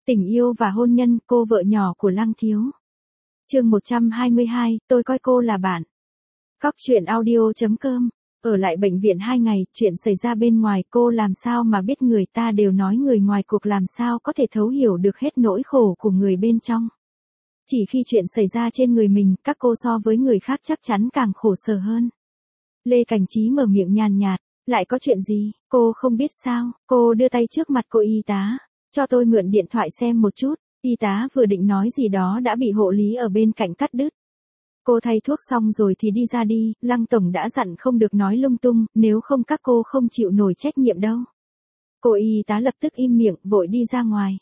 Tình yêu và hôn nhân, cô vợ nhỏ của Lăng Thiếu. Chương 122, tôi coi cô là bạn. Cóc truyện audio.com. Ở lại bệnh viện 2 ngày, chuyện xảy ra bên ngoài cô làm sao mà biết, người ta đều nói người ngoài cuộc làm sao có thể thấu hiểu được hết nỗi khổ của người bên trong. Chỉ khi chuyện xảy ra trên người mình, các cô so với người khác chắc chắn càng khổ sở hơn. Lê Cảnh Trí mở miệng nhàn nhạt, lại có chuyện gì, cô không biết sao? Cô đưa tay trước mặt cô y tá, cho tôi mượn điện thoại xem một chút. Y tá vừa định nói gì đó đã bị hộ lý ở bên cạnh cắt đứt. Cô thay thuốc xong rồi thì đi ra đi, Lăng tổng đã dặn không được nói lung tung, nếu không các cô không chịu nổi trách nhiệm đâu. Cô y tá lập tức im miệng, vội đi ra ngoài.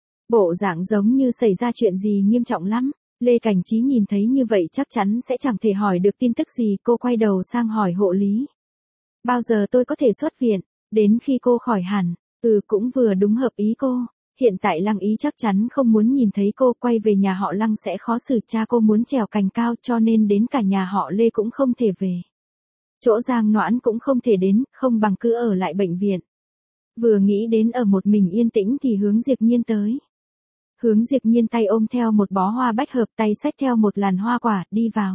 Bộ dạng giống như xảy ra chuyện gì nghiêm trọng lắm. Lê Cảnh Trí nhìn thấy như vậy chắc chắn sẽ chẳng thể hỏi được tin tức gì, cô quay đầu sang hỏi hộ lý. Bao giờ tôi có thể xuất viện? Đến khi cô khỏi hẳn. Cũng vừa đúng hợp ý cô. Hiện tại Lăng Ý chắc chắn không muốn nhìn thấy cô, quay về nhà họ Lăng sẽ khó xử, cha cô muốn trèo cành cao cho nên đến cả nhà họ Lê cũng không thể về. Chỗ Giang Noãn cũng không thể đến, không bằng cứ ở lại bệnh viện. Vừa nghĩ đến ở một mình yên tĩnh thì Hướng Diệp Nhiên tới. Hướng Diệp Nhiên tay ôm theo một bó hoa bách hợp, tay xách theo một làn hoa quả, đi vào.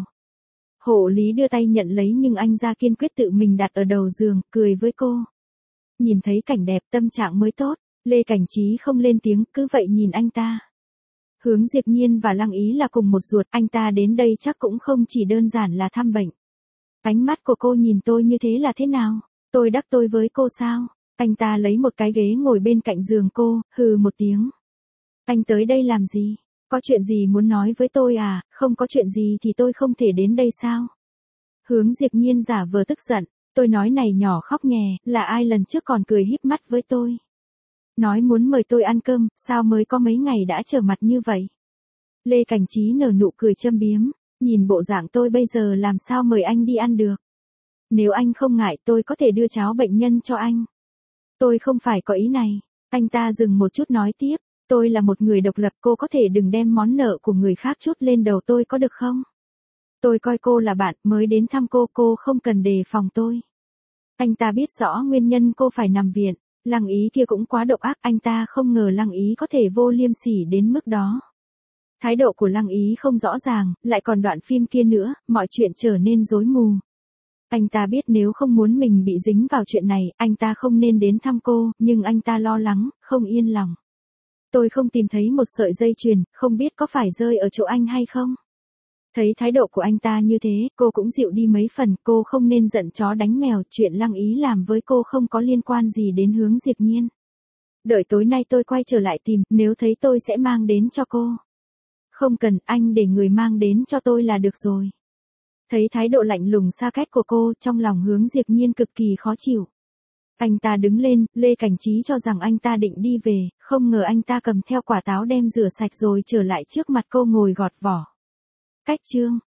Hộ lý đưa tay nhận lấy nhưng anh ra kiên quyết tự mình đặt ở đầu giường, cười với cô. Nhìn thấy cảnh đẹp tâm trạng mới tốt. Lê Cảnh Trí không lên tiếng, cứ vậy nhìn anh ta. Hướng Diệp Nhiên và Lăng Ý là cùng một ruột, anh ta đến đây chắc cũng không chỉ đơn giản là thăm bệnh. Ánh mắt của cô nhìn tôi như thế là thế nào? Tôi đắc tội với cô sao? Anh ta lấy một cái ghế ngồi bên cạnh giường cô, hừ một tiếng. Anh tới đây làm gì? Có chuyện gì muốn nói với tôi à? Không có chuyện gì thì tôi không thể đến đây sao? Hướng Diệp Nhiên giả vờ tức giận, tôi nói này nhỏ khóc nhè, là ai lần trước còn cười híp mắt với tôi. Nói muốn mời tôi ăn cơm, sao mới có mấy ngày đã trở mặt như vậy? Lê Cảnh Trí nở nụ cười châm biếm, nhìn bộ dạng tôi bây giờ làm sao mời anh đi ăn được. Nếu anh không ngại tôi có thể đưa cháo bệnh nhân cho anh. Tôi không phải có ý này. Anh ta dừng một chút nói tiếp, tôi là một người độc lập, cô có thể đừng đem món nợ của người khác trút lên đầu tôi có được không? Tôi coi cô là bạn, mới đến thăm cô không cần đề phòng tôi. Anh ta biết rõ nguyên nhân cô phải nằm viện. Lăng Ý kia cũng quá độc ác, anh ta không ngờ Lăng Ý có thể vô liêm sỉ đến mức đó. Thái độ của Lăng Ý không rõ ràng, lại còn đoạn phim kia nữa, mọi chuyện trở nên rối mù. Anh ta biết nếu không muốn mình bị dính vào chuyện này, anh ta không nên đến thăm cô, nhưng anh ta lo lắng, không yên lòng. Tôi không tìm thấy một sợi dây chuyền, không biết có phải rơi ở chỗ anh hay không? Thấy thái độ của anh ta như thế, cô cũng dịu đi mấy phần, cô không nên giận chó đánh mèo, chuyện Lăng Ý làm với cô không có liên quan gì đến Hướng Diệp Nhiên. Đợi tối nay tôi quay trở lại tìm, nếu thấy tôi sẽ mang đến cho cô. Không cần, anh để người mang đến cho tôi là được rồi. Thấy thái độ lạnh lùng xa cách của cô, trong lòng Hướng Diệp Nhiên cực kỳ khó chịu. Anh ta đứng lên, Lê Cảnh Trí cho rằng anh ta định đi về, không ngờ anh ta cầm theo quả táo đem rửa sạch rồi trở lại trước mặt cô ngồi gọt vỏ. Cách chương